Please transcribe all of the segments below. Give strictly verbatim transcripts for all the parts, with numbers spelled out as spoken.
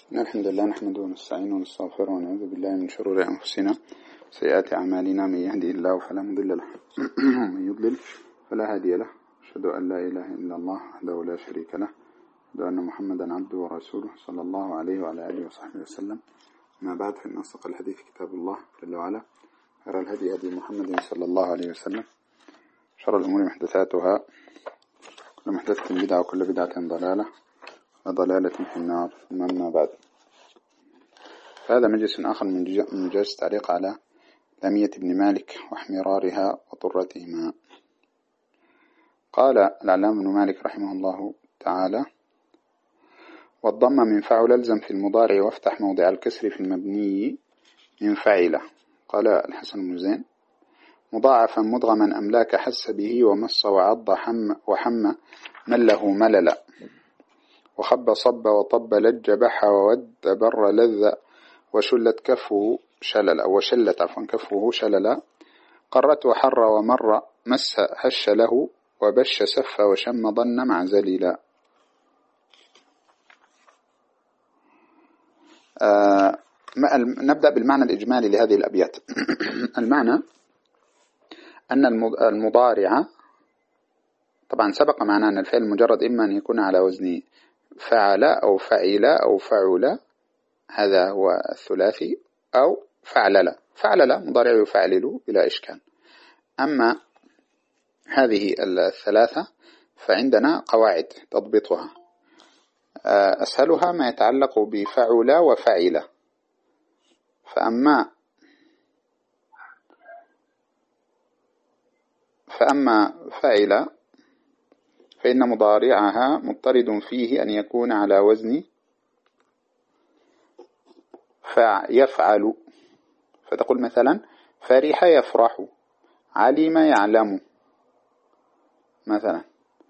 الحمد لله نحمده ونستعينه ونستغفره ونعوذ بالله من شرور أنفسنا وسيئات أعمالنا. من يهدي الله فلا مضل له ومن يضلل فلا هادي له. أشهد أن لا إله إلا الله وحده لا شريك له، أشهد أن محمدا عبده ورسوله صلى الله عليه وعلى آله وصحبه وسلم. ما بعد، فإن أصدق الحديث كتاب الله جل وعلا، خير الهدي هدي محمد صلى الله عليه وسلم، شر الأمور محدثاتها، كل محدثة بدعة وكل بدعة ضلالة وضلالة في النار. ثم أما بعد، هذا مجلس آخر من مجالس التعليق على لامية ابن مالك واحمرارها وطرتهما. قال العلامة ابن مالك رحمه الله تعالى: والضم من فعل الزم في المضارع وافتح موضع الكسر في المبني من فعله. قال الحسن بن زين: مضاعفا مدغما أملاك حس به ومص وعض حم وحم مله مللا وخب صب وطب لج بح وود بر لذ وشلت كفه شللا وشلت عفوا كفه شللا قرت وحر ومر مس هش له وبش سف وشم ظن مع زليلا. آه نبدأ بالمعنى الإجمالي لهذه الأبيات. المعنى أن المضارع، طبعا سبق معنا أن الفعل المجرد إما أن يكون على وزن فعل أو فعل أو فعل، هذا هو الثلاثي، أو فعلل. فعلل مضارع يفعلل بلا إشكال. أما هذه الثلاثة فعندنا قواعد تضبطها. أسهلها ما يتعلق بفعل وفعل. فأما فأما فعل فإن مضارعها مضطرد فيه أن يكون على وزن فيفعل. فتقول مثلا: فرح يفرح، علم يعلم، مثلا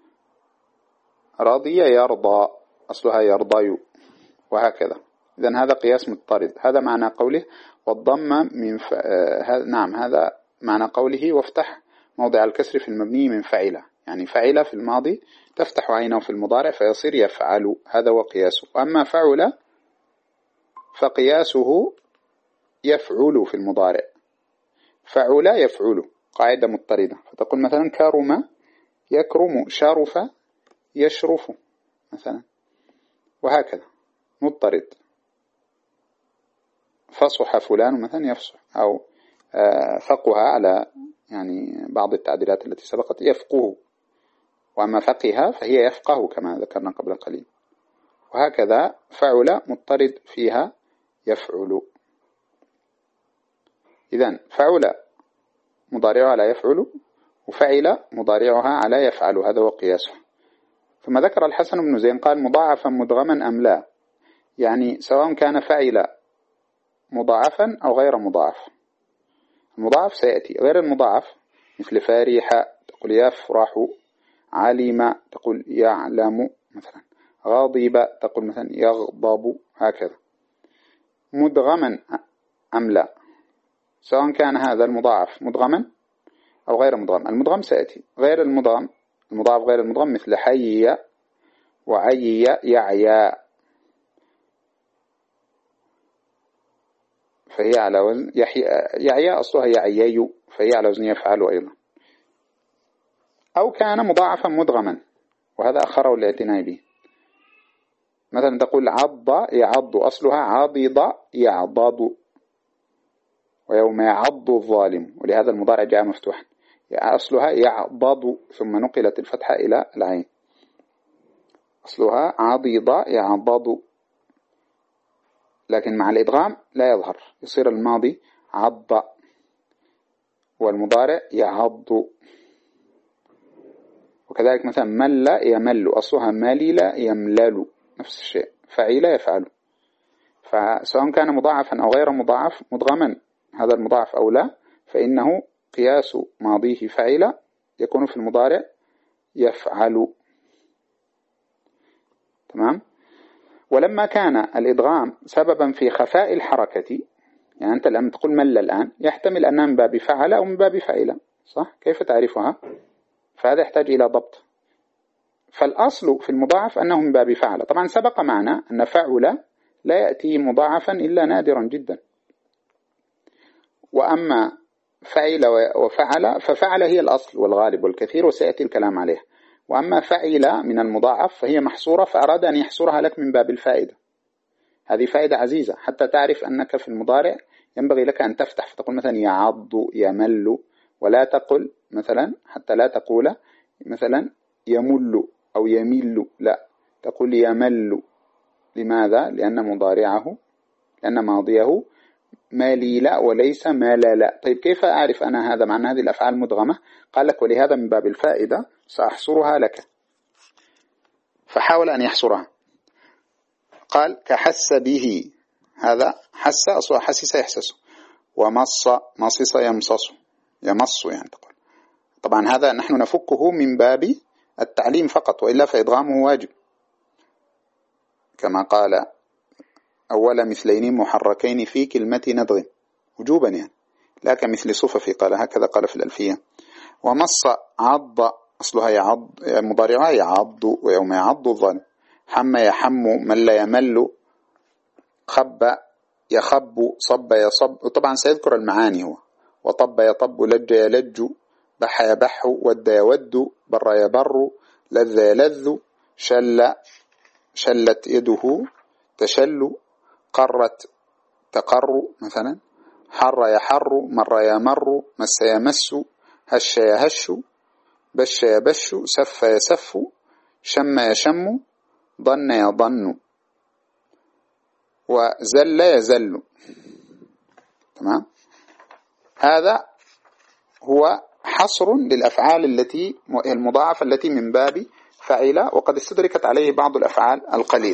رضي يرضى، أصلها يرضي، وهكذا. إذن هذا قياس مضطرد. هذا معنى قوله والضم من ف... آه... نعم هذا معنى قوله وافتح موضع الكسر في المبني من فعل، يعني فعل في الماضي تفتح عينه في المضارع فيصير يفعل، هذا هو قياسه. أما فعل فقياسه يفعل في المضارع. فعل يفعل، قاعدة مضطردة. فتقول مثلا: كرم يكرم، شرف يشرف، مثلا، وهكذا مضطرد. فصح فلان مثلا يفصح، أو فقه على يعني بعض التعديلات التي سبقت يفقه، وأما فقه فهي يفقه كما ذكرنا قبل قليل. وهكذا فعل مضطرد فيها يفعل. إذن فعل مضارعها على يفعل، وفعل مضارعها على يفعل، هذا هو قياسه. ثم ذكر الحسن بن زين قال: مضاعفا مدغما أم لا، يعني سواء كان فعل مضاعفا أو غير مضاعف. المضاعف سيأتي، غير المضاعف مثل فرح تقول يفرح، علم تقول يعلم، مثلا غاضب تقول مثلا يغضب، هكذا. مدغما أم لا، سواء كان هذا المضاعف مدغما أو غير مدغم. المدغم سيأتي. غير المدغم، المضاعف غير المدغم مثل حي وعي يعيا، فهي على وزن يعيا، أصلها يعيي، فهي على وزن يفعل أيضا. أو كان مضاعفا مدغما، وهذا أخره الاعتناء به. مثلا تقول عض يعض، أصلها عضض يعضض، ويوم يعض الظالم، ولهذا المضارع جاء مفتوحا. أصلها يعضض ثم نقلت الفتحة إلى العين، أصلها عضض يعضض، لكن مع الإدغام لا يظهر، يصير الماضي عض والمضارع يعض. وكذلك مثلا مل يمل، أصلها ملل يملل، نفس الشيء، فعيل يفعل. فسواء كان مضاعفا أو غير مضاعف، مدغما هذا المضاعف أو لا، فإنه قياس ماضيه فعل يكون في المضارع يفعل. تمام. ولما كان الإدغام سببا في خفاء الحركة، يعني أنت لما تقول مل الآن يحتمل أنها من باب فعل أو من باب فعل، صح؟ كيف تعرفها؟ فهذا يحتاج إلى ضبط. فالأصل في المضاعف أنه من باب فعل. طبعا سبق معنا أن فعل لا يأتي مضاعفا إلا نادرا جدا. وأما فعل وفعل ففعل هي الأصل والغالب والكثير وسيأتي الكلام عليها. وأما فعل من المضاعف فهي محصورة، فأراد أن يحصرها لك من باب الفائدة. هذه فائدة عزيزة حتى تعرف أنك في المضارع ينبغي لك أن تفتح، فتقول مثلا يعض يمل، ولا تقل مثلا حتى لا تقول مثلا يمل أو يمل، لا تقول يمل. لماذا؟ لأن مضارعه لأن ماضيه ماليل وليس مالل. طيب كيف أعرف أنا هذا مع أن هذه الأفعال مدغمة؟ قال لك ولهذا من باب الفائدة سأحصرها لك. فحاول أن يحصرها. قال كحس به، هذا حس أصلا حسس يحسس، ومص مصص يمصص يمص يعني تقول. طبعا هذا نحن نفكه من باب التعليم فقط، وإلا فإدغامه واجب كما قال أول مثلين محركين في كلمة ندغ وجوبا يعني، لا كمثل صففي قال هكذا قال في الألفية. ومص عض أصلها يعض مضارعها يعض، ويوم يعض الظالم. حم يحم مل يمل، خب يخب صب يصب، وطبعا سيذكر المعاني هو. وطب يطب لج يلج، بح يبح ود يود، بر يبر لذ يلذ، شل شلت يده تشل، قرت تقر مثلا، حر يحر مر يمر، مس يمس، هش يهش، بش يبش، سف يسف، شم يشم، ضن يضن، وزل يزل. تمام. هذا هو حصر للأفعال التي المضاعفة التي من باب فعل، وقد استدركت عليه بعض الأفعال القليل.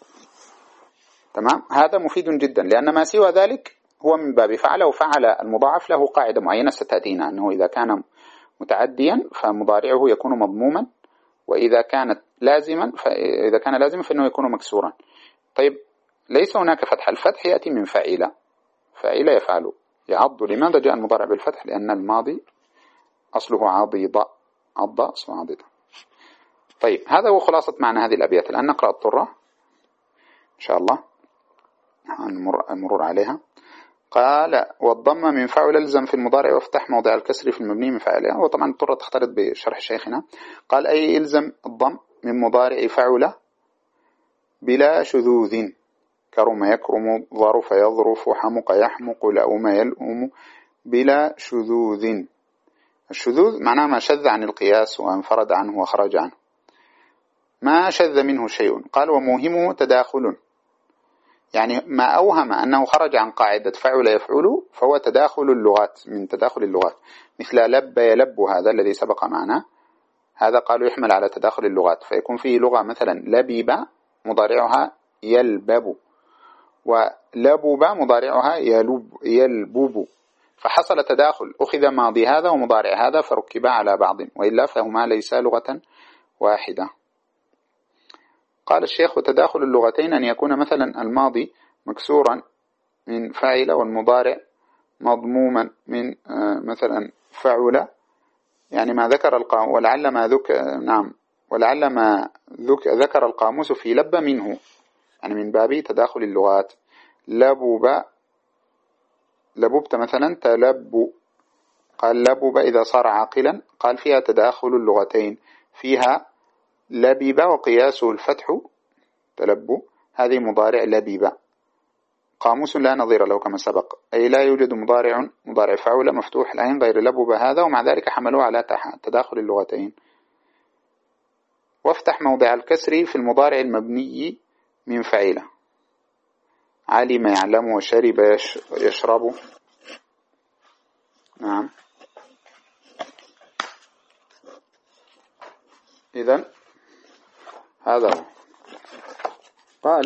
تمام. هذا مفيد جدا، لأن ما سوى ذلك هو من باب فعل. وفعل المضاعف له قاعدة معينة ستأتينا، أنه إذا كان متعديا فمضارعه يكون مضموما، وإذا كانت لازما فإذا كان لازما فإنه يكون مكسورا. طيب ليس هناك فتح، الفتح يأتي من فعل، فعل يفعل يعض. لماذا جاء المضارع بالفتح؟ لأن الماضي أصله عضيض، عض أصله عضيض. طيب هذا هو خلاصة معنى هذه الأبيات. الآن نقرأ الطرة إن شاء الله، المرور عليها. قال والضم من فعل الزم في المضارع وافتح موضع الكسر في المبني من فعله. وطبعا الطرة تختلط بشرح شيخنا. قال أي إلزم الضم من مضارع فعل بلا شذوذ، كرم يكرم، ظرف يظرف، حمق يحمق، لأم يلؤم، بلا شذوذ. الشذوذ معناه ما شذ عن القياس وانفرد عنه وخرج عنه، ما شذ منه شيء. قال وموهمه تداخل، يعني ما أوهم أنه خرج عن قاعدة فعل يفعل فهو تداخل اللغات، من تداخل اللغات، مثل لب يلب هذا الذي سبق معنا، هذا قالوا يحمل على تداخل اللغات، فيكون فيه لغة مثلا لبيب مضارعها يلبب، ولبب مضارعها يلب يلبب، فحصل تداخل، أخذ ماضي هذا ومضارع هذا فركبا على بعض، وإلا فهما ليسا لغة واحدة. قال الشيخ وتداخل اللغتين أن يكون مثلا الماضي مكسورا من فاعل، والمضارع مضموما من مثلا فعل، يعني ما ذكر القاموس، ولعل ما ذك نعم ولعل ما ذك ذكر القاموس في لب منه، يعني من باب تداخل اللغات. لبوب لبوبت مثلا تلب، قال لبوب إذا صار عاقلا، قال فيها تداخل اللغتين، فيها لبيب وقياسه الفتح تلبو، هذه مضارع لبيب، قاموس لا نظير له كما سبق، أي لا يوجد مضارع مضارع فعل مفتوح العين غير لبوب هذا، ومع ذلك حملوه على تداخل اللغتين. وافتح موضع الكسر في المضارع المبني من فعيلة، علم يعلم وشرب يشرب. نعم. إذن هذا هو. قال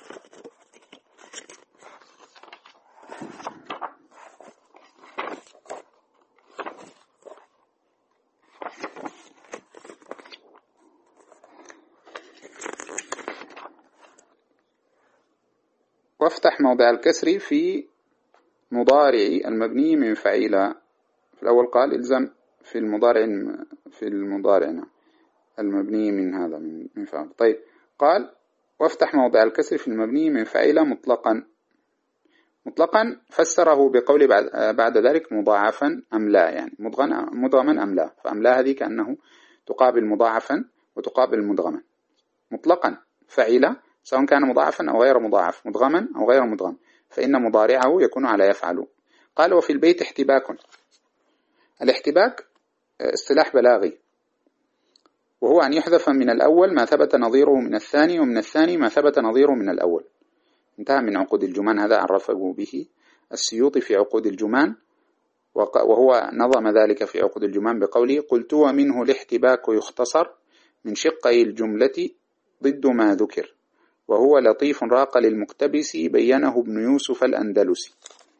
وافتح موضع الكسر في مضارع المبني من فعيلة. في الأول قال إلزم في المضارع في المضارع المبني من هذا من فعل. طيب قال وافتح موضع الكسر في المبني من فعل مطلقا. مطلقا فسره بقول بعد, بعد ذلك مضاعفا أم لا، يعني مدغما أم لا، فأم لا هذه كأنه تقابل مضاعفا وتقابل مدغما. مطلقا فعل سواء كان مضاعفا أو غير مضاعف، مدغما أو غير مدغم، فإن مضارعه يكون على يفعل. قال وفي البيت احتباك. الاحتباك اصطلاح بلاغي، وهو أن يحذف من الأول ما ثبت نظيره من الثاني، ومن الثاني ما ثبت نظيره من الأول. انتهى من عقود الجمان، هذا عرفه به السيوطي في عقود الجمان، وهو نظم ذلك في عقود الجمان بقوله: قلت ومنه الاحتباك يختصر من شقي الجملة ضد ما ذكر، وهو لطيف راق للمقتبس بينه ابن يوسف الأندلسي.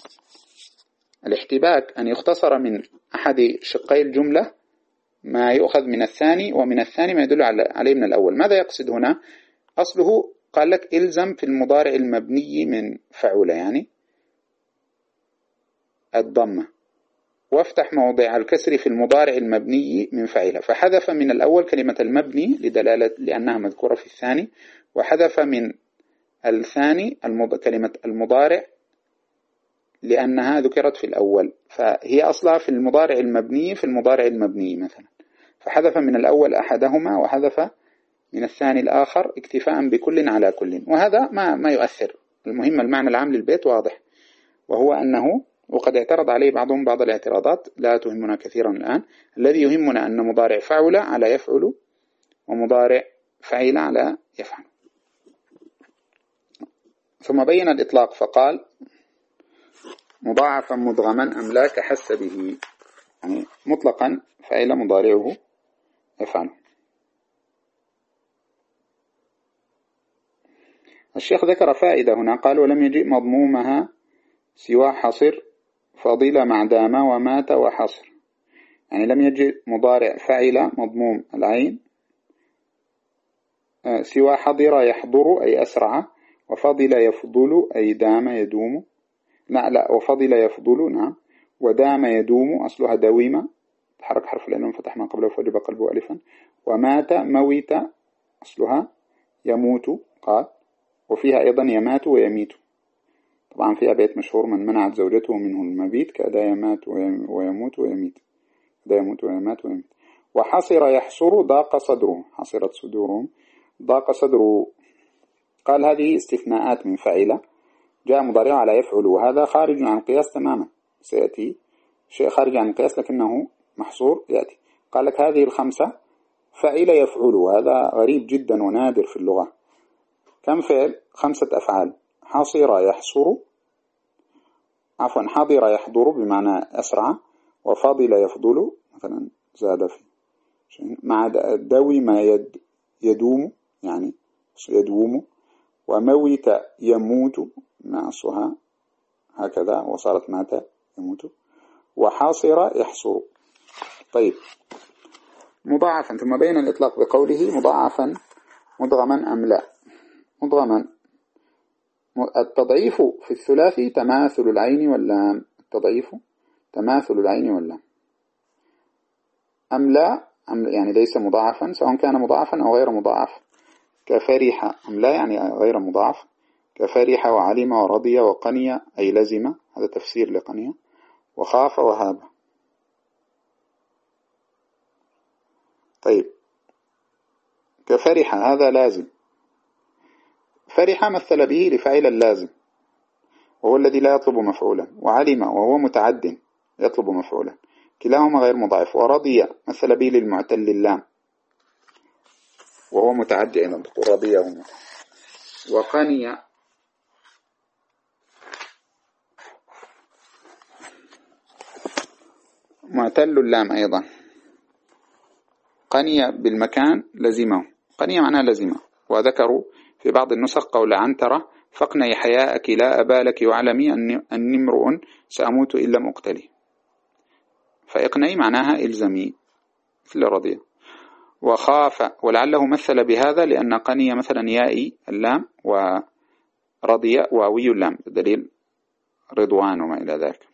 الاحتباك أن يختصر من أحد شقي الجملة ما يؤخذ من الثاني، ومن الثاني ما يدل عليه من الأول. ماذا يقصد هنا؟ أصله قال لك إلزم في المضارع المبني من فعل، يعني الضمة، وافتح موضع الكسر في المضارع المبني من فعل، فحذف من الأول كلمة المبني لدلالة لأنها مذكورة في الثاني، وحذف من الثاني المض... كلمة المضارع لأنها ذكرت في الأول، فهي أصلها في المضارع المبني في المضارع المبني مثلا، فحذف من الأول أحدهما وحذف من الثاني الآخر اكتفاء بكل على كل، وهذا ما ما يؤثر. المهم المعنى العام للبيت واضح، وهو أنه وقد اعترض عليه بعضهم بعض الاعتراضات لا تهمنا كثيرا الآن. الذي يهمنا أن مضارع فعل على يفعل، ومضارع فعل على يفعل. ثم بين الإطلاق فقال: مضاعفا مدغما أم لا كحس به، يعني مطلقا فعل مضارعه يفعل. الشيخ ذكر فائدة هنا، قال: ولم يجئ مضمومها سوى حصر فضيلة مع دام ومات وحصر، يعني لم يجئ مضارع فعل مضموم العين سوى حضر يحضر أي أسرع، وفضل يفضل أي دام يدوم، لا لا وفضل يفضل نعم، ودام يدوم أصلها دويمة، تحرك حرف العين فتح ما قبله فوجب قلبه ألفا، ومات مويت أصلها يموت قال، وفيها أيضا يمات ويميت. طبعا فيها بيت مشهور: من منعت زوجته منه المبيت كأدا يمات ويموت ويميت، كأدا يموت ويمات ويميت. وحصر يحصر ضاق صدره، حصرت صدورهم ضاق صدره. قال هذه استثناءات من فعل جاء مضارع على يفعل، وهذا خارج عن القياس تماما، سيأتي شيء خارج عن القياس لكنه محصور يأتي. قال لك هذه الخمسة فعل يفعل، وهذا غريب جدا ونادر في اللغة. كم فعل؟ خمسة أفعال: حصر يحصر، عفوا حضر يحضر بمعنى أسرع، وفضل يفضل مثلا زاد في مع دوم يد يدوم يعني يدوم، وموت يموت مع أصلها هكذا وصارت مات يموت، وحاصر يحصر. طيب، مضاعفا. ثم بين الإطلاق بقوله مضاعفا مدغما أم لا. مدغما التضعيف في الثلاثي تماثل العين واللام، التضعيف تماثل العين واللام. أم لا أم يعني ليس مضاعفا سواء كان مضاعفا أو غير مضاعف، كفرح أم لا يعني غير مضاعف، كفرح وعلم ورضي وقني أي لزم، هذا تفسير لقنية، وخاف وهاب. طيب، كفرح هذا لازم، فرح مثل به لفعل اللازم وهو الذي لا يطلب مفعولا، وعلم وهو متعد يطلب مفعولا، كلاهما غير مضاعف. ورضي مثل به للمعتل اللام وهو متعد أيضا، رضي هنا. وقني معتل اللام أيضا، قني بالمكان لزمه، قني معناه لزمه. وذكروا في بعض النسخ قول عنترة: فاقني حياءك لا أبا لك وعلمي أن امرؤ سأموت إن لم أقتلي، فاقني معناها إلزمي مثل رضي. وخاف ولعله مثل بهذا لأن قني مثلا يائي اللام ورضي واوي اللام، دليل رضوان وما إلى ذلك.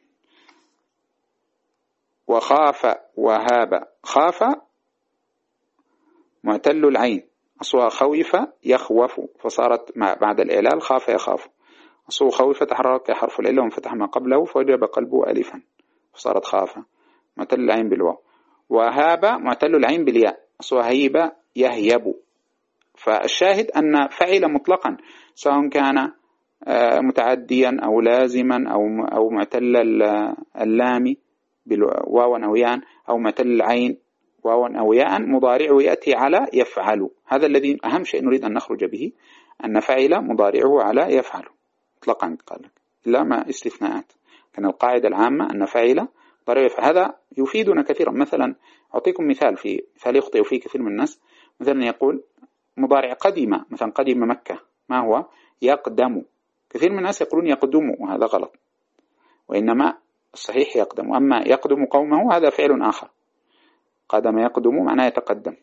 وخاف وهاب، خاف معتل العين أصلها خوف يخوف فصارت بعد الإعلال خاف يخاف. أصله خوف تحرك حرف العلة وانفتح ما قبله فوجب قلبه ألفا فصارت خاف معتل العين بالواو. وهاب معتل العين بالياء أصلها هيب يهيب. فالشاهد أن فعل مطلقا سواء كان متعديا أو لازما أو أو معتل اللام بالواو أو ياء أو معتل العين واو أو ياء مضارعه يأتي على يفعل. هذا الذي أهم شيء نريد أن نخرج به، أن فعل مضارعه على يفعل مطلقا قال لك لا ما استثناءات. كان القاعدة العامة أن فعل ضرب يفعل. هذا يفيدنا كثيرا. مثلا أعطيكم مثال في مثال يخطئ فيه كثير من الناس. مثلا يقول مضارع قدم، مثلا قدم مكة، ما هو؟ يقدم. كثير من الناس يقولون يقدم وهذا غلط، وإنما الصحيح يقدم. أما يقدم قومه هذا فعل آخر. قدم يقدم معناه يتقدم.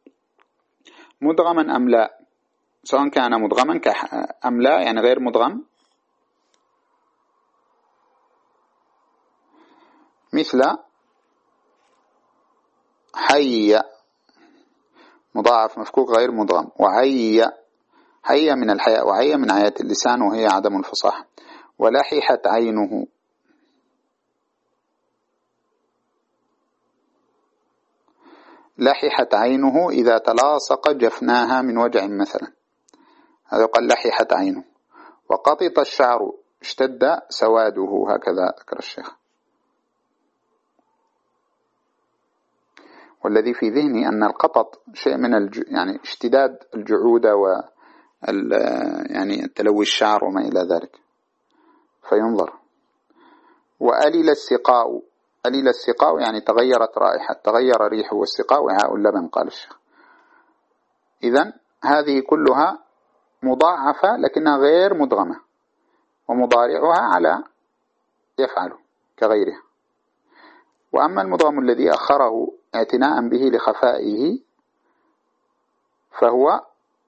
مدغما أم لا، سواء كان مدغما أم لا يعني غير مدغم، مثل حي مضاعف مفكوك غير مدغم، وعي حي من الحياء وعي من عيات اللسان وهي عدم الفصاحة. ولححت عينه لححت عينه إذا تلاصق جفناها من وجع مثلا، هذا قال لححت عينه. وقطط الشعر اشتد سواده، هكذا ذكر الشيخ. والذي في ذهني أن القطط شيء من الج... يعني اشتداد الجعودة و ال... يعني تلوي الشعر وما إلى ذلك فينظر. وألل السقاء، ألل السقاء يعني تغيرت رائحة، تغير ريحه، والسقاء وعاء اللبن قال الشيخ. إذن هذه كلها مضاعفة لكنها غير مدغمة، ومضارعها على يفعل كغيرها. وأما المدغم الذي أخره اعتناء به لخفائه فهو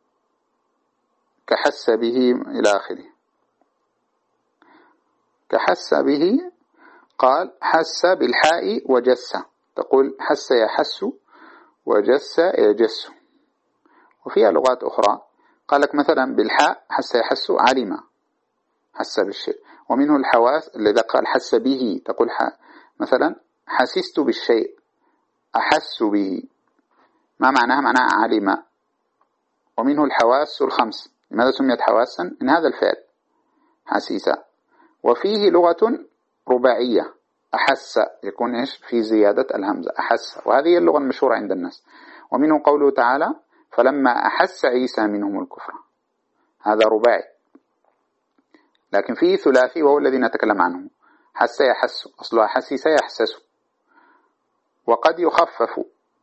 كحس به إلى آخره. كحس به قال حس بالحاء وجس، تقول حس يحس وجس يجس. وفيها لغات أخرى قال لك مثلا بالحاء حس يحس علم، حس بالشيء. ومنه الحواس الذي قال حس به، تقول مثلا حسست بالشيء، أحس به، ما معناها؟ معناها علم. ومنه الحواس الخمس. لماذا سميت حواسا؟ من هذا الفعل حسيسا. وفيه لغة رباعية أحس، يكون إيش في زيادة الهمزة أحس، وهذه اللغة المشهورة عند الناس. ومنه قوله تعالى فلما أحس عيسى منهم الكفر، هذا رباعي. لكن فيه ثلاثي وهو الذي نتكلم عنه، حس يحس، أصلها حسيس يحسس. وقد يخفف،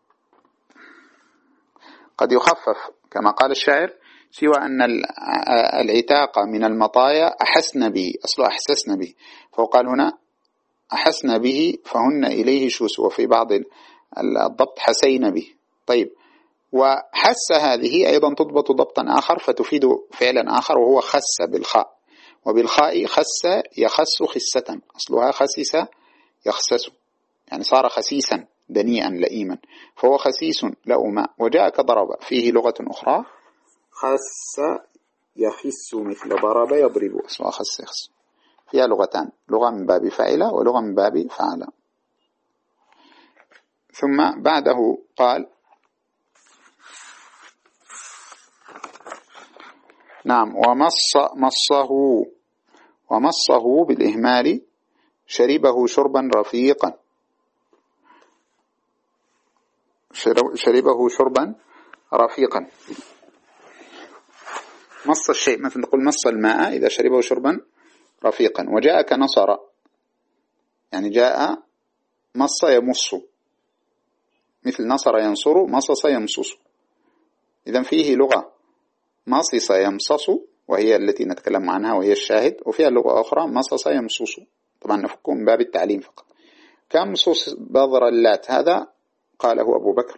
قد يخفف كما قال الشاعر سوى أن العتاق من المطايا أحسن به، أصله أحسسن به، فقال هنا أحسن به فهن إليه شوس، وفي بعض الضبط حسين به. طيب، وحس هذه أيضا تضبط ضبطا آخر فتفيد فعلا آخر وهو خس بالخاء، وبالخاء خس يخس خسة، أصلها خسس يخسس، يعني صار خسيسا دنيئا لئيما، فهو خسيس لؤما. وجاء كضرب، فيه لغة أخرى خس يخس مثل ضرب يضرب، أصلها خس يخس. فيها لغتان، لغة من باب فعل ولغة من باب فعل. ثم بعده قال نعم ومص مصه، ومصه بالإهمال شربه شربا رفيقا، شربه شربا رفيقا. مص الشيء، مثل نقول مص الماء إذا شربه شربا رفيقا. وجاء كنصر، يعني جاء مص يمص، مثل نصر ينصر، مصص يمصص. إذن فيه لغة مصص يمصص وهي التي نتكلم عنها وهي الشاهد، وفيها لغة أخرى مصص يمصص، طبعا نفكه من باب التعليم فقط. كمصص بذر اللات، هذا قاله أبو بكر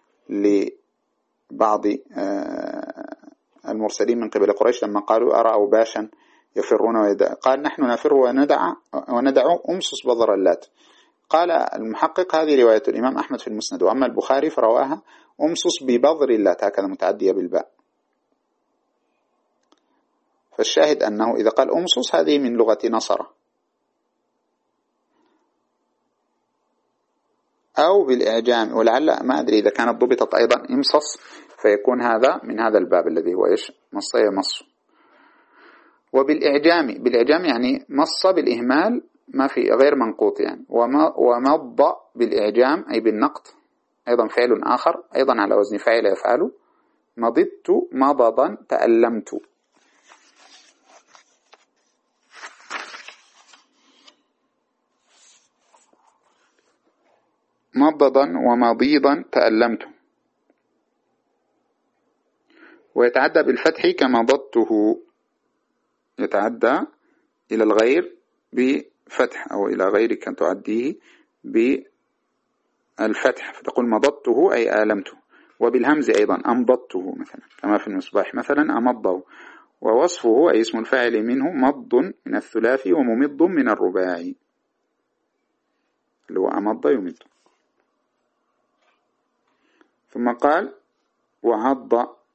لبعض المرسلين من قبل قريش لما قالوا أرأوا باشا يفرون ويدع، قال نحن نفر وندع وندع أمصص بذر اللات. قال المحقق هذه رواية الإمام أحمد في المسند، وأما البخاري فرواها أمصص ببضر اللات هكذا متعدية بالباء. فالشاهد أنه إذا قال أمصص هذه من لغة نصر، أو بالإعجام، ولعل ما أدري إذا كانت ضبطت أيضا امصص فيكون هذا من هذا الباب الذي هو إيش مص يمص. وبالإعجام، بالإعجام يعني مص بالإهمال ما في غير منقوط يعني. ومض بالإعجام أي بالنقط، أيضا فعل آخر أيضا على وزن فاعل يفعل. مضضت مضضا تألمت. مضضا ومضيضا تألمت. ويتعدى بالفتح كمضضته، يتعدى إلى الغير بفتح، أو إلى غيرك تعديه بالفتح فتقول مضضته أي آلمته. وبالهمز أيضا أمضضته مثلا كما في المصباح مثلا أمضه. ووصفه أي اسم الفاعل منه مض من الثلاثي وممض من الرباعي اللي هو أمض يمض. ثم قال وعض،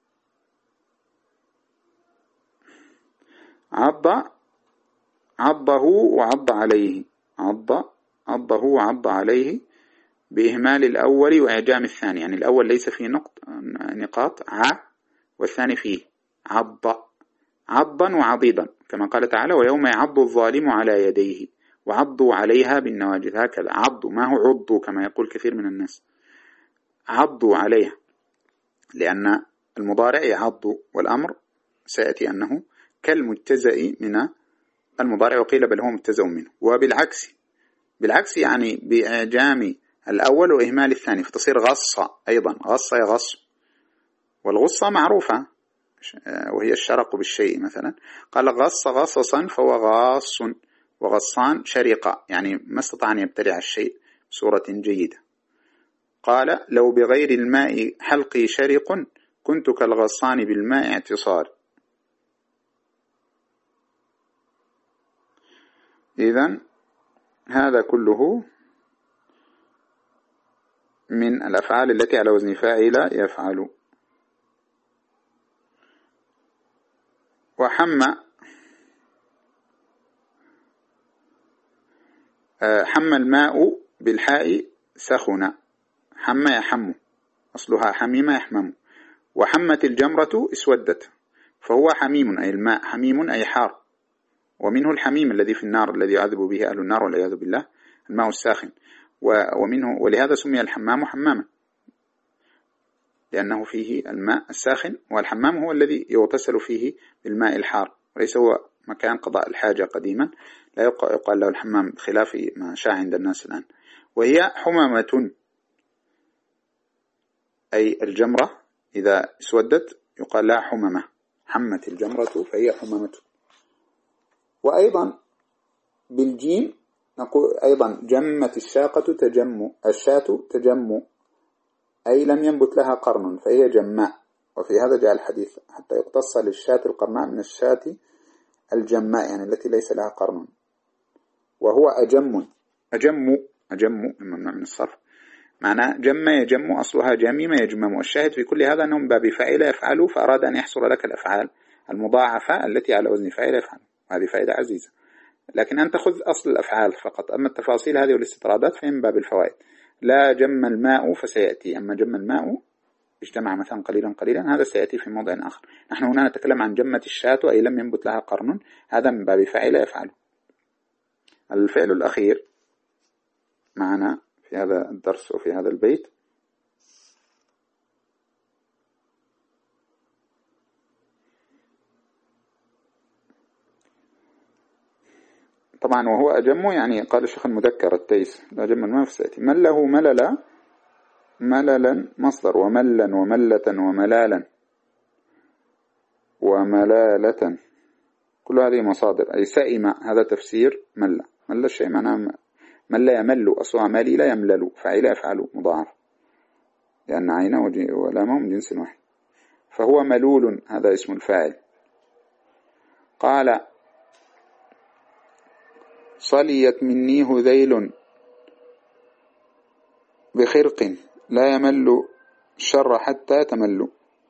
عض عضه وعض عليه، عض عضه وعض عليه بإهمال الأول وإعجام الثاني، يعني الأول ليس فيه نقط نقاط ع، والثاني فيه عض، عضا وعضيضا كما قال تعالى ويوم يعض الظالم على يديه وعضوا عليها بالنواجذ. هكذا عضوا، ما هو عضوا كما يقول كثير من الناس، عضوا عليها، لأن المضارع يعض والأمر سيأتي أنه كالمجتزئ من المضارع، وقيل بل هو مجتزئ منه. وبالعكس، بالعكس يعني بإعجام الأول وإهمال الثاني فتصير غصة أيضا، غصة يغص. والغصة معروفة وهي الشرق بالشيء مثلا، قال غص غصصا فهو غاص، وغصان شرق يعني ما استطاع أن يبتلع الشيء بصورة جيدة. قال لو بغير الماء حلقي شرق كنت كالغصان بالماء اعتصار. إذن هذا كله من الأفعال التي على وزن فاعل يفعل. وحم، حم الماء بالحاء سخن، حم يحم أصلها حميم يحمم. وحمت الجمرة اسودت، فهو حميم أي الماء، حميم أي حار، ومنه الحميم الذي في النار الذي يعذب به أهل النار والعياذ بالله، الماء الساخن. ومنه ولهذا سمي الحمام حماما لأنه فيه الماء الساخن، والحمام هو الذي يغتسل فيه بالماء الحار، وليس هو مكان قضاء الحاجة قديما، لا يقال له الحمام بخلاف ما شاع عند الناس الآن. وهي حمامة أي الجمرة إذا اسودت يقال لها حمامة، حمت الجمرة فهي حمامة. وأيضا بالجيم نقول أيضا جمت الشاقة تجم، الشاة تجم أي لم ينبت لها قرن فهي جماء. وفي هذا جاء الحديث حتى يقتص للشاة القرناء من الشاة الجماء يعني التي ليس لها قرن. وهو أجم، أجم أجم ممنوع من الصرف، معناه جم يجم أصلها جميم يجمم. والشاهد في كل هذا أنهم باب فاعل يفعلوا، فأراد أن يحصر لك الأفعال المضاعفة التي على وزن فاعل يفعل، وهذه فائدة عزيزة. لكن أنت خذ أصل الأفعال فقط، أما التفاصيل هذه والاستطرادات فهم باب الفوائد. لا جم الماء فسيأتي، أما جم الماء اجتمع مثلا قليلا قليلا هذا سيأتي في موضع آخر. نحن هنا نتكلم عن جمة الشاة أي لم ينبت لها قرن، هذا من باب فاعل يفعل. الفعل الأخير معنا في هذا الدرس وفي هذا البيت طبعا وهو أجم، يعني قال الشيخ المذكر التيس لا جم الماء فسيأتي. من له مللا، مللا مصدر، وملا وملة وملالا وملالة كل هذه مصادر، أي سائم هذا تفسير ملا. ملا الشيء معناه ملا يمل، أصلها مالي لا يملل، فعل يفعل مضاعف لأن عينه ولامه من جنس واحد، فهو ملول هذا اسم الفاعل. قال صليت مني هذيل بخرق لا يمل الشر حتى تمل.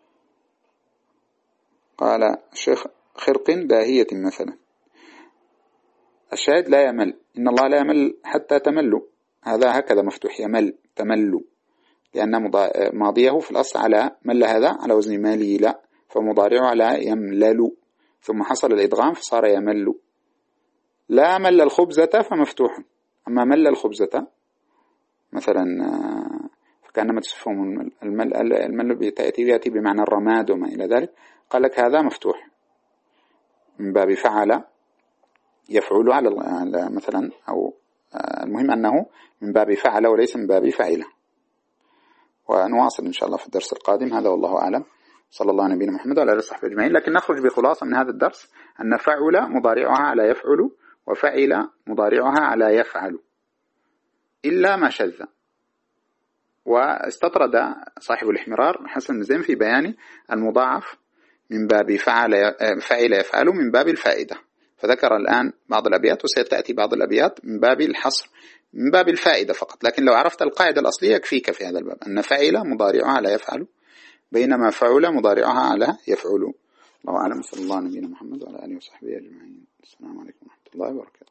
قال الشيخ خرق داهية مثلا. الشاهد لا يمل، إن الله لا يمل حتى تمل، هذا هكذا مفتوح يمل تمل، لأن ماضيه في الأصل على مل، هذا على وزن مليل، فمضارعه على يملل، ثم حصل الإدغام فصار يمل. لا مل الخبزة فمفتوح، أما مل الخبزة مثلا فكأنما تصفهم المل، المل يأتي بمعنى الرماد وما إلى ذلك، قال لك هذا مفتوح من باب فعل يفعل على مثلا، أو المهم أنه من باب فعل وليس من باب فعل. ونواصل إن شاء الله في الدرس القادم، هذا والله أعلم، صلى الله على نبينا محمد وعلى آله وصحبه أجمعين. لكن نخرج بخلاصة من هذا الدرس أن فعل مضارعها على يفعل، وفعل مضارعها على يفعل، إلا ما شذ. واستطرد صاحب الإحمرار حسن بن زين في بيان المضاعف من باب فعل فعل يفعل من باب الفائدة، فذكر الآن بعض الأبيات وسيتأتي بعض الأبيات من باب الحصر من باب الفائدة فقط. لكن لو عرفت القاعدة الأصلية يكفيك في هذا الباب أن فعل مضارعها على يفعل، بينما فعل مضارعها على يفعل. الله أعلم، صلى الله على نبينا محمد وعلى آله وصحبه أجمعين. السلام عليكم ورحمة الله وبركاته.